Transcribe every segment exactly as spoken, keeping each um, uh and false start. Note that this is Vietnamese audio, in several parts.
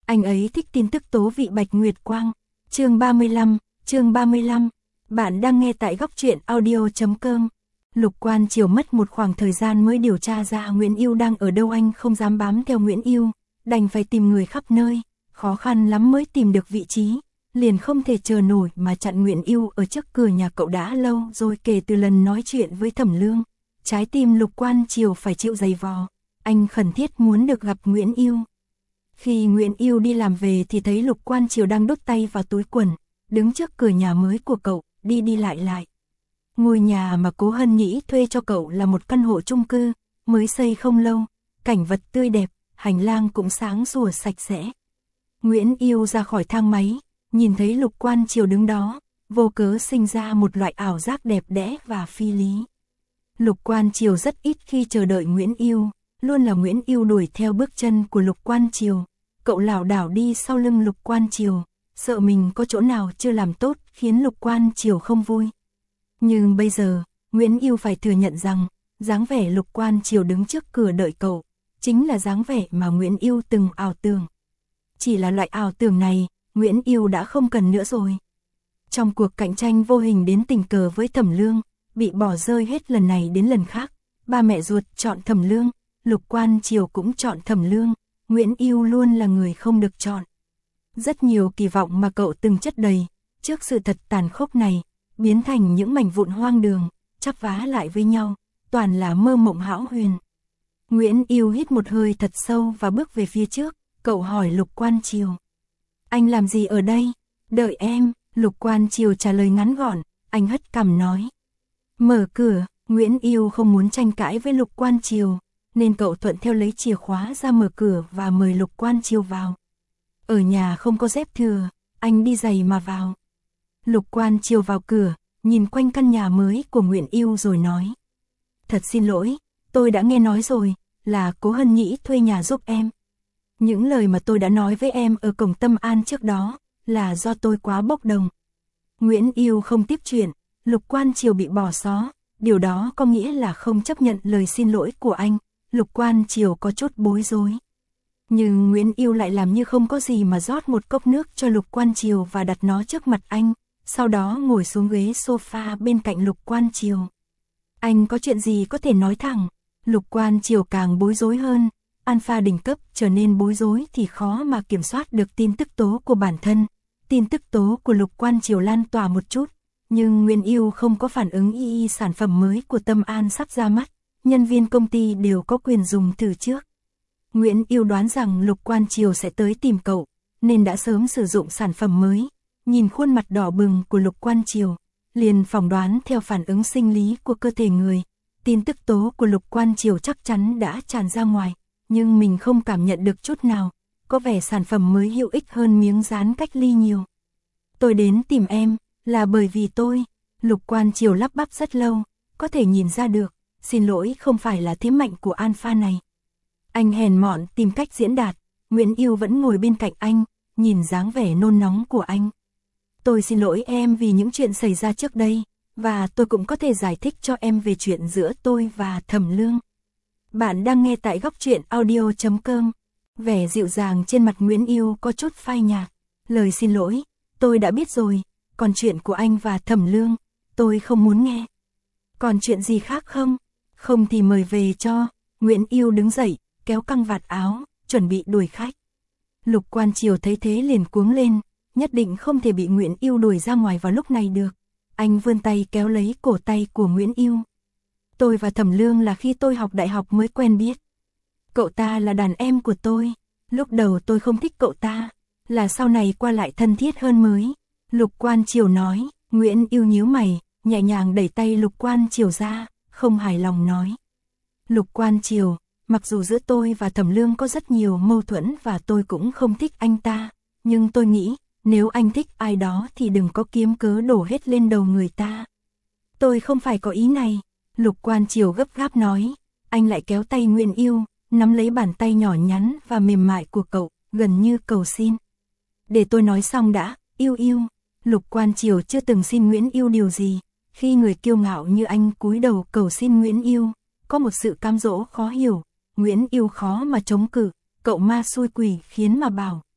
Anh ấy thích tin tức tố vị Bạch Nguyệt Quang. Chương ba mươi lăm, chương ba mươi lăm. Bạn đang nghe tại góc truyện audio chấm com. Lục Quan Triều mất một khoảng thời gian mới điều tra ra Nguyễn Yêu đang ở đâu, anh không dám bám theo Nguyễn Yêu, đành phải tìm người khắp nơi, khó khăn lắm mới tìm được vị trí, liền không thể chờ nổi mà chặn Nguyễn Yêu ở trước cửa nhà cậu đã lâu rồi. Kể từ lần nói chuyện với Thẩm Lương, trái tim Lục Quan Triều phải chịu giày vò, anh khẩn thiết muốn được gặp Nguyễn Yêu. Khi Nguyễn Yêu đi làm về thì thấy Lục Quan Triều đang đút tay vào túi quần, đứng trước cửa nhà mới của cậu, đi đi lại lại. Ngôi nhà mà Cố Hân Nhĩ thuê cho cậu là một căn hộ chung cư, mới xây không lâu, cảnh vật tươi đẹp, hành lang cũng sáng sủa sạch sẽ. Nguyễn Yêu ra khỏi thang máy, nhìn thấy Lục Quan Triều đứng đó, vô cớ sinh ra một loại ảo giác đẹp đẽ và phi lý. Lục Quan Triều rất ít khi chờ đợi Nguyễn Yêu, luôn là Nguyễn Yêu đuổi theo bước chân của Lục Quan Triều. Cậu lảo đảo đi sau lưng Lục Quan Triều, sợ mình có chỗ nào chưa làm tốt khiến Lục Quan Triều không vui. Nhưng bây giờ, Nguyễn Yêu phải thừa nhận rằng, dáng vẻ Lục Quan Triều đứng trước cửa đợi cậu, chính là dáng vẻ mà Nguyễn Yêu từng ảo tưởng. Chỉ là loại ảo tưởng này, Nguyễn Yêu đã không cần nữa rồi. Trong cuộc cạnh tranh vô hình đến tình cờ với Thẩm Lương, bị bỏ rơi hết lần này đến lần khác, ba mẹ ruột chọn Thẩm Lương, Lục Quan Triều cũng chọn Thẩm Lương, Nguyễn Yêu luôn là người không được chọn. Rất nhiều kỳ vọng mà cậu từng chất đầy, trước sự thật tàn khốc này, biến thành những mảnh vụn hoang đường, chắp vá lại với nhau, toàn là mơ mộng hão huyền. Nguyễn Yêu hít một hơi thật sâu và bước về phía trước, cậu hỏi Lục Quan Triều. Anh làm gì ở đây? Đợi em, Lục Quan Triều trả lời ngắn gọn, anh hất cằm nói. Mở cửa, Nguyễn Yêu không muốn tranh cãi với Lục Quan Triều, nên cậu thuận theo lấy chìa khóa ra mở cửa và mời Lục Quan Triều vào. Ở nhà không có dép thừa, anh đi giày mà vào. Lục Quan Triều vào cửa, nhìn quanh căn nhà mới của Nguyễn Yêu rồi nói. Thật xin lỗi, tôi đã nghe nói rồi, là Cố Hân Nhĩ thuê nhà giúp em. Những lời mà tôi đã nói với em ở cổng Tâm An trước đó, là do tôi quá bốc đồng. Nguyễn Yêu không tiếp chuyện, Lục Quan Triều bị bỏ xó, điều đó có nghĩa là không chấp nhận lời xin lỗi của anh. Lục Quan Triều có chút bối rối. Nhưng Nguyễn Yêu lại làm như không có gì mà rót một cốc nước cho Lục Quan Triều và đặt nó trước mặt anh, sau đó ngồi xuống ghế sofa bên cạnh Lục Quan Triều. Anh có chuyện gì có thể nói thẳng? Lục Quan Triều càng bối rối hơn, alpha đỉnh cấp trở nên bối rối thì khó mà kiểm soát được tin tức tố của bản thân. Tin tức tố của Lục Quan Triều lan tỏa một chút, nhưng Nguyễn Yêu không có phản ứng y y sản phẩm mới của Tâm An sắp ra mắt. Nhân viên công ty đều có quyền dùng từ trước. Nguyễn Yêu đoán rằng Lục Quan Triều sẽ tới tìm cậu, nên đã sớm sử dụng sản phẩm mới. Nhìn khuôn mặt đỏ bừng của Lục Quan Triều, liền phỏng đoán theo phản ứng sinh lý của cơ thể người. Tin tức tố của Lục Quan Triều chắc chắn đã tràn ra ngoài, nhưng mình không cảm nhận được chút nào. Có vẻ sản phẩm mới hữu ích hơn miếng dán cách ly nhiều. Tôi đến tìm em, là bởi vì tôi. Lục Quan Triều lắp bắp rất lâu, có thể nhìn ra được. Xin lỗi không phải là thế mạnh của alpha này. Anh hèn mọn tìm cách diễn đạt, Nguyễn Yêu vẫn ngồi bên cạnh anh, nhìn dáng vẻ nôn nóng của anh. Tôi xin lỗi em vì những chuyện xảy ra trước đây, và tôi cũng có thể giải thích cho em về chuyện giữa tôi và Thẩm Lương. Bạn đang nghe tại góc truyện audio chấm com. Vẻ dịu dàng trên mặt Nguyễn Yêu có chút phai nhạt. Lời xin lỗi, tôi đã biết rồi, còn chuyện của anh và Thẩm Lương, tôi không muốn nghe. Còn chuyện gì khác không? Không thì mời về cho. Nguyễn Yêu đứng dậy, kéo căng vạt áo, chuẩn bị đuổi khách. Lục Quan Triều thấy thế liền cuống lên, nhất định không thể bị Nguyễn Yêu đuổi ra ngoài vào lúc này được. Anh vươn tay kéo lấy cổ tay của Nguyễn Yêu. Tôi và Thẩm Lương là khi tôi học đại học mới quen biết. Cậu ta là đàn em của tôi. Lúc đầu tôi không thích cậu ta, là sau này qua lại thân thiết hơn mới. Lục Quan Triều nói. Nguyễn Yêu nhíu mày, nhẹ nhàng đẩy tay Lục Quan Triều ra, không hài lòng nói. Lục Quan Triều, mặc dù giữa tôi và Thẩm Lương có rất nhiều mâu thuẫn và tôi cũng không thích anh ta, nhưng tôi nghĩ, nếu anh thích ai đó thì đừng có kiếm cớ đổ hết lên đầu người ta. Tôi không phải có ý này. Lục Quan Triều gấp gáp nói. Anh lại kéo tay Nguyễn Yêu, nắm lấy bàn tay nhỏ nhắn và mềm mại của cậu, gần như cầu xin. Để tôi nói xong đã, Yêu Yêu. Lục Quan Triều chưa từng xin Nguyễn Yêu điều gì. Khi người kiêu ngạo như anh cúi đầu cầu xin Nguyễn Yêu, có một sự cám dỗ khó hiểu. Nguyễn Yêu khó mà chống cự, cậu ma xui quỷ khiến mà bảo.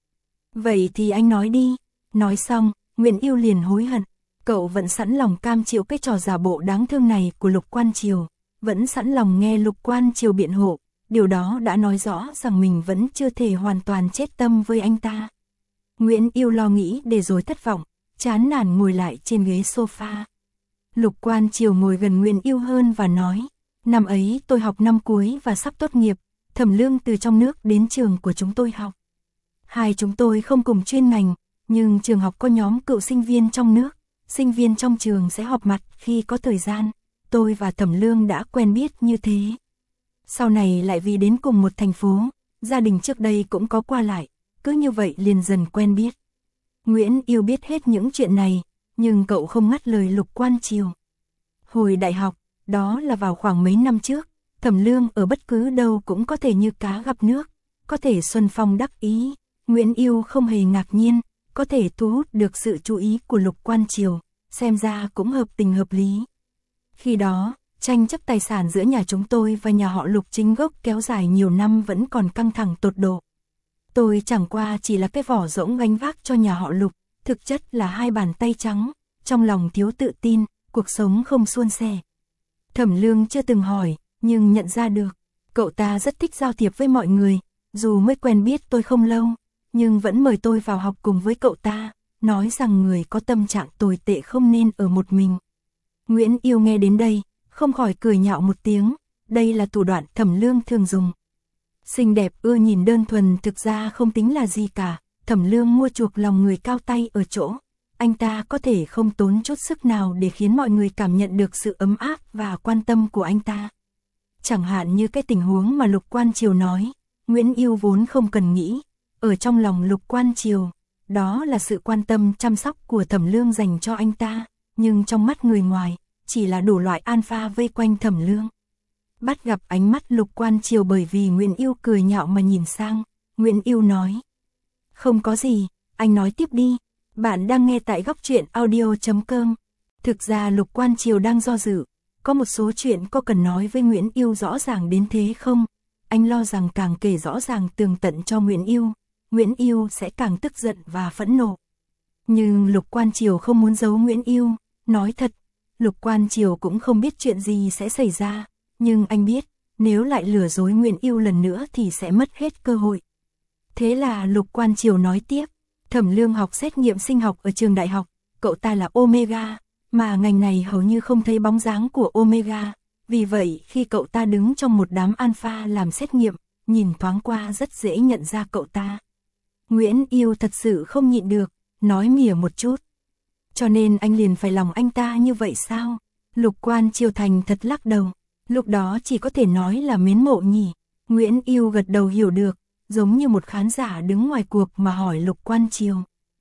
Vậy thì anh nói đi. Nói xong, Nguyễn Yêu liền hối hận. Cậu vẫn sẵn lòng cam chịu cái trò giả bộ đáng thương này của Lục Quan Triều, vẫn sẵn lòng nghe Lục Quan Triều biện hộ, điều đó đã nói rõ rằng mình vẫn chưa thể hoàn toàn chết tâm với anh ta. Nguyễn Yêu lo nghĩ để rồi thất vọng, chán nản ngồi lại trên ghế sofa. Lục Quan Triều ngồi gần Nguyễn Yêu hơn và nói, năm ấy tôi học năm cuối và sắp tốt nghiệp, Thẩm Lương từ trong nước đến trường của chúng tôi học. Hai chúng tôi không cùng chuyên ngành, nhưng trường học có nhóm cựu sinh viên trong nước, sinh viên trong trường sẽ họp mặt khi có thời gian, tôi và Thẩm Lương đã quen biết như thế. Sau này lại vì đến cùng một thành phố, gia đình trước đây cũng có qua lại, cứ như vậy liền dần quen biết. Nguyễn Yêu biết hết những chuyện này, nhưng cậu không ngắt lời Lục Quan Triều. Hồi đại học, đó là vào khoảng mấy năm trước, Thẩm Lương ở bất cứ đâu cũng có thể như cá gặp nước, có thể xuân phong đắc ý. Nguyễn Yêu không hề ngạc nhiên, có thể thu hút được sự chú ý của Lục Quan Triều, xem ra cũng hợp tình hợp lý. Khi đó, tranh chấp tài sản giữa nhà chúng tôi và nhà họ Lục chính gốc kéo dài nhiều năm vẫn còn căng thẳng tột độ. Tôi chẳng qua chỉ là cái vỏ rỗng gánh vác cho nhà họ Lục, thực chất là hai bàn tay trắng, trong lòng thiếu tự tin, cuộc sống không suôn sẻ. Thẩm Lương chưa từng hỏi, nhưng nhận ra được, cậu ta rất thích giao thiệp với mọi người, dù mới quen biết tôi không lâu, nhưng vẫn mời tôi vào học cùng với cậu ta, nói rằng người có tâm trạng tồi tệ không nên ở một mình. Nguyễn Yêu nghe đến đây, không khỏi cười nhạo một tiếng, đây là thủ đoạn Thẩm Lương thường dùng. Xinh đẹp ưa nhìn đơn thuần thực ra không tính là gì cả, Thẩm Lương mua chuộc lòng người cao tay ở chỗ, anh ta có thể không tốn chút sức nào để khiến mọi người cảm nhận được sự ấm áp và quan tâm của anh ta. Chẳng hạn như cái tình huống mà Lục Quan Triều nói, Nguyễn Yêu vốn không cần nghĩ, ở trong lòng Lục Quan Triều, đó là sự quan tâm chăm sóc của Thẩm Lương dành cho anh ta, nhưng trong mắt người ngoài, chỉ là đủ loại alpha vây quanh Thẩm Lương. Bắt gặp ánh mắt Lục Quan Triều bởi vì Nguyễn Yêu cười nhạo mà nhìn sang, Nguyễn Yêu nói, không có gì, anh nói tiếp đi, bạn đang nghe tại góc truyện audio chấm com. Thực ra Lục Quan Triều đang do dự, có một số chuyện có cần nói với Nguyễn Yêu rõ ràng đến thế không? Anh lo rằng càng kể rõ ràng tường tận cho Nguyễn Yêu, Nguyễn Yêu sẽ càng tức giận và phẫn nộ. Nhưng Lục Quan Triều không muốn giấu Nguyễn Yêu, nói thật, Lục Quan Triều cũng không biết chuyện gì sẽ xảy ra, nhưng anh biết, nếu lại lừa dối Nguyễn Yêu lần nữa thì sẽ mất hết cơ hội. Thế là Lục Quan Triều nói tiếp, Thẩm Lương học xét nghiệm sinh học ở trường đại học, cậu ta là Omega, mà ngành này hầu như không thấy bóng dáng của Omega, vì vậy khi cậu ta đứng trong một đám alpha làm xét nghiệm, nhìn thoáng qua rất dễ nhận ra cậu ta. Nguyễn Yêu thật sự không nhịn được, nói mỉa một chút. Cho nên anh liền phải lòng anh ta như vậy sao? Lục Quan Triều thành thật lắc đầu, lúc đó chỉ có thể nói là mến mộ nhỉ. Nguyễn Yêu gật đầu hiểu được, giống như một khán giả đứng ngoài cuộc mà hỏi Lục Quan Triều.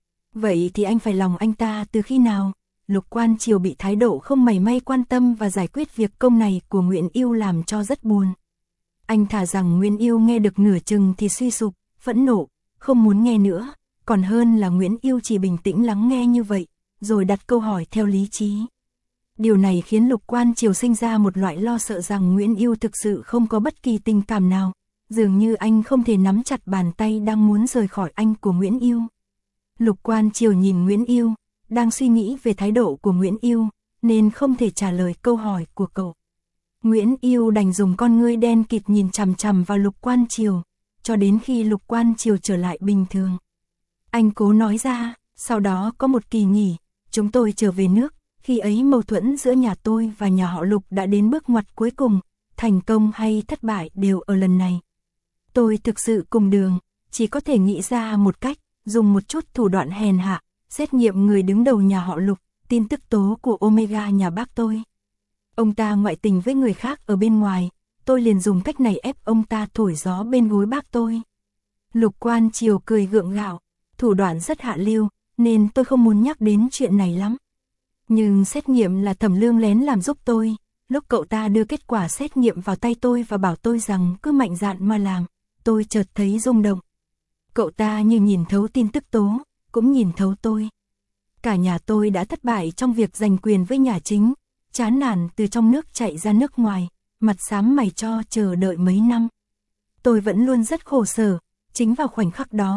Vậy thì anh phải lòng anh ta từ khi nào? Lục Quan Triều bị thái độ không mảy may quan tâm và giải quyết việc công này của Nguyễn Yêu làm cho rất buồn. Anh thà rằng Nguyễn Yêu nghe được nửa chừng thì suy sụp, phẫn nộ, không muốn nghe nữa, còn hơn là Nguyễn Yêu chỉ bình tĩnh lắng nghe như vậy, rồi đặt câu hỏi theo lý trí. Điều này khiến Lục Quan Triều sinh ra một loại lo sợ rằng Nguyễn Yêu thực sự không có bất kỳ tình cảm nào, dường như anh không thể nắm chặt bàn tay đang muốn rời khỏi anh của Nguyễn Yêu. Lục Quan Triều nhìn Nguyễn Yêu, đang suy nghĩ về thái độ của Nguyễn Yêu, nên không thể trả lời câu hỏi của cậu. Nguyễn Yêu đành dùng con ngươi đen kịt nhìn chằm chằm vào Lục Quan Triều, cho đến khi Lục Quan Triều trở lại bình thường. Anh cố nói ra, sau đó có một kỳ nghỉ, chúng tôi trở về nước, khi ấy mâu thuẫn giữa nhà tôi và nhà họ Lục đã đến bước ngoặt cuối cùng, thành công hay thất bại đều ở lần này. Tôi thực sự cùng đường, chỉ có thể nghĩ ra một cách, dùng một chút thủ đoạn hèn hạ, xét nghiệm người đứng đầu nhà họ Lục, tin tức tố của Omega nhà bác tôi. Ông ta ngoại tình với người khác ở bên ngoài, tôi liền dùng cách này ép ông ta thổi gió bên gối bác tôi. Lục Quan Triều cười gượng gạo, thủ đoạn rất hạ lưu, nên tôi không muốn nhắc đến chuyện này lắm. Nhưng xét nghiệm là Thẩm Lương lén làm giúp tôi, lúc cậu ta đưa kết quả xét nghiệm vào tay tôi và bảo tôi rằng cứ mạnh dạn mà làm, tôi chợt thấy rung động. Cậu ta như nhìn thấu tin tức tố, cũng nhìn thấu tôi. Cả nhà tôi đã thất bại trong việc giành quyền với nhà chính, chán nản từ trong nước chạy ra nước ngoài, mặt xám mày cho chờ đợi mấy năm. Tôi vẫn luôn rất khổ sở, chính vào khoảnh khắc đó,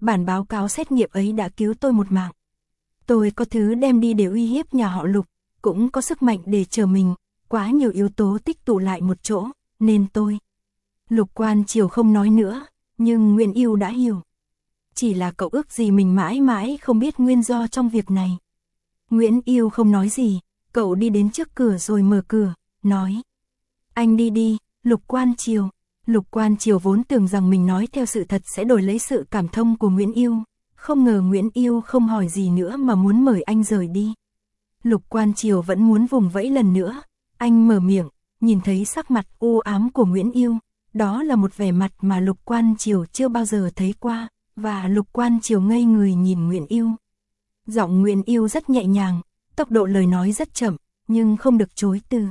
bản báo cáo xét nghiệm ấy đã cứu tôi một mạng. Tôi có thứ đem đi để uy hiếp nhà họ Lục, cũng có sức mạnh để chờ mình, quá nhiều yếu tố tích tụ lại một chỗ, nên tôi. Lục Quan Triều không nói nữa, nhưng Nguyễn Yêu đã hiểu. Chỉ là cậu ước gì mình mãi mãi không biết nguyên do trong việc này. Nguyễn Yêu không nói gì, cậu đi đến trước cửa rồi mở cửa, nói. Anh đi đi, Lục Quan Triều. Lục Quan Triều vốn tưởng rằng mình nói theo sự thật sẽ đổi lấy sự cảm thông của Nguyễn Yêu. Không ngờ Nguyễn Yêu không hỏi gì nữa mà muốn mời anh rời đi. Lục Quan Triều vẫn muốn vùng vẫy lần nữa. Anh mở miệng, nhìn thấy sắc mặt u ám của Nguyễn Yêu. Đó là một vẻ mặt mà Lục Quan Triều chưa bao giờ thấy qua. Và Lục Quan Triều ngây người nhìn Nguyễn Yêu. Giọng Nguyễn Yêu rất nhẹ nhàng, tốc độ lời nói rất chậm, nhưng không được chối từ.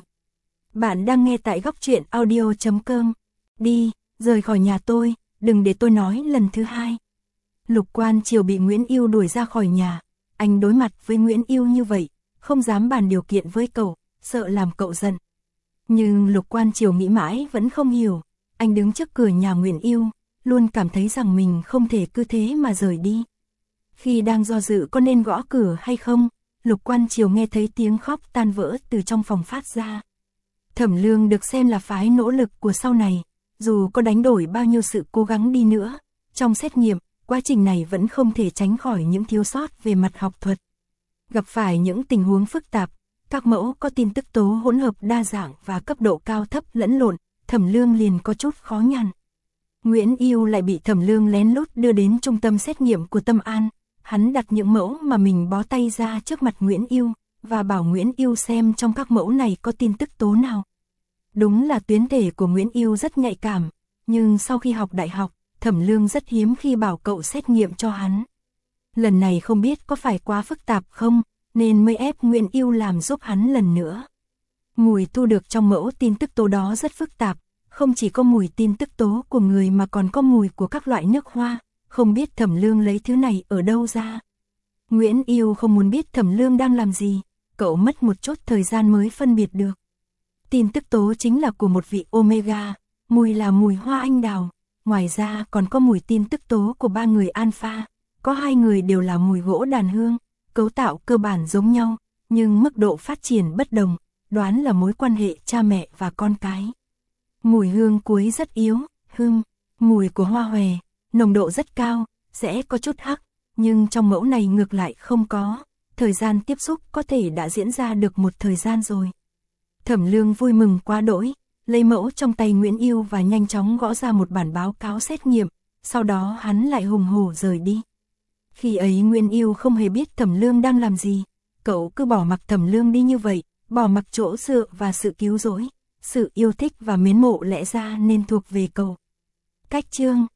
Bạn đang nghe tại góc truyện audio chấm com. Đi, rời khỏi nhà tôi, đừng để tôi nói lần thứ hai. Lục Quan Triều bị Nguyễn Yêu đuổi ra khỏi nhà. Anh đối mặt với Nguyễn Yêu như vậy, không dám bàn điều kiện với cậu, sợ làm cậu giận. Nhưng Lục Quan Triều nghĩ mãi vẫn không hiểu. Anh đứng trước cửa nhà Nguyễn Yêu, luôn cảm thấy rằng mình không thể cứ thế mà rời đi. Khi đang do dự có nên gõ cửa hay không, Lục Quan Triều nghe thấy tiếng khóc tan vỡ từ trong phòng phát ra. Thẩm Lương được xem là phái nỗ lực của sau này, dù có đánh đổi bao nhiêu sự cố gắng đi nữa, trong xét nghiệm, quá trình này vẫn không thể tránh khỏi những thiếu sót về mặt học thuật. Gặp phải những tình huống phức tạp, các mẫu có tin tức tố hỗn hợp đa dạng và cấp độ cao thấp lẫn lộn, Thẩm Lương liền có chút khó nhằn. Nguyễn Yêu lại bị Thẩm Lương lén lút đưa đến trung tâm xét nghiệm của Tâm An. Hắn đặt những mẫu mà mình bó tay ra trước mặt Nguyễn Yêu, và bảo Nguyễn Yêu xem trong các mẫu này có tin tức tố nào. Đúng là tuyến thể của Nguyễn Yêu rất nhạy cảm, nhưng sau khi học đại học, Thẩm Lương rất hiếm khi bảo cậu xét nghiệm cho hắn. Lần này không biết có phải quá phức tạp không, nên mới ép Nguyễn Yêu làm giúp hắn lần nữa. Mùi thu được trong mẫu tin tức tố đó rất phức tạp, không chỉ có mùi tin tức tố của người mà còn có mùi của các loại nước hoa. Không biết Thẩm Lương lấy thứ này ở đâu ra. Nguyễn Yêu không muốn biết Thẩm Lương đang làm gì, cậu mất một chút thời gian mới phân biệt được. Tin tức tố chính là của một vị Omega, mùi là mùi hoa anh đào, ngoài ra còn có mùi tin tức tố của ba người Alpha, có hai người đều là mùi gỗ đàn hương, cấu tạo cơ bản giống nhau, nhưng mức độ phát triển bất đồng, đoán là mối quan hệ cha mẹ và con cái. Mùi hương cuối rất yếu, hương, mùi của hoa hòe, nồng độ rất cao, sẽ có chút hắc, nhưng trong mẫu này ngược lại không có, thời gian tiếp xúc có thể đã diễn ra được một thời gian rồi. Thẩm Lương vui mừng quá đỗi, lấy mẫu trong tay Nguyễn Yêu và nhanh chóng gõ ra một bản báo cáo xét nghiệm, sau đó hắn lại hùng hổ rời đi. Khi ấy Nguyễn Yêu không hề biết Thẩm Lương đang làm gì, cậu cứ bỏ mặc Thẩm Lương đi như vậy, bỏ mặc chỗ dựa và sự cứu rỗi, sự yêu thích và mến mộ lẽ ra nên thuộc về cậu. Cách chương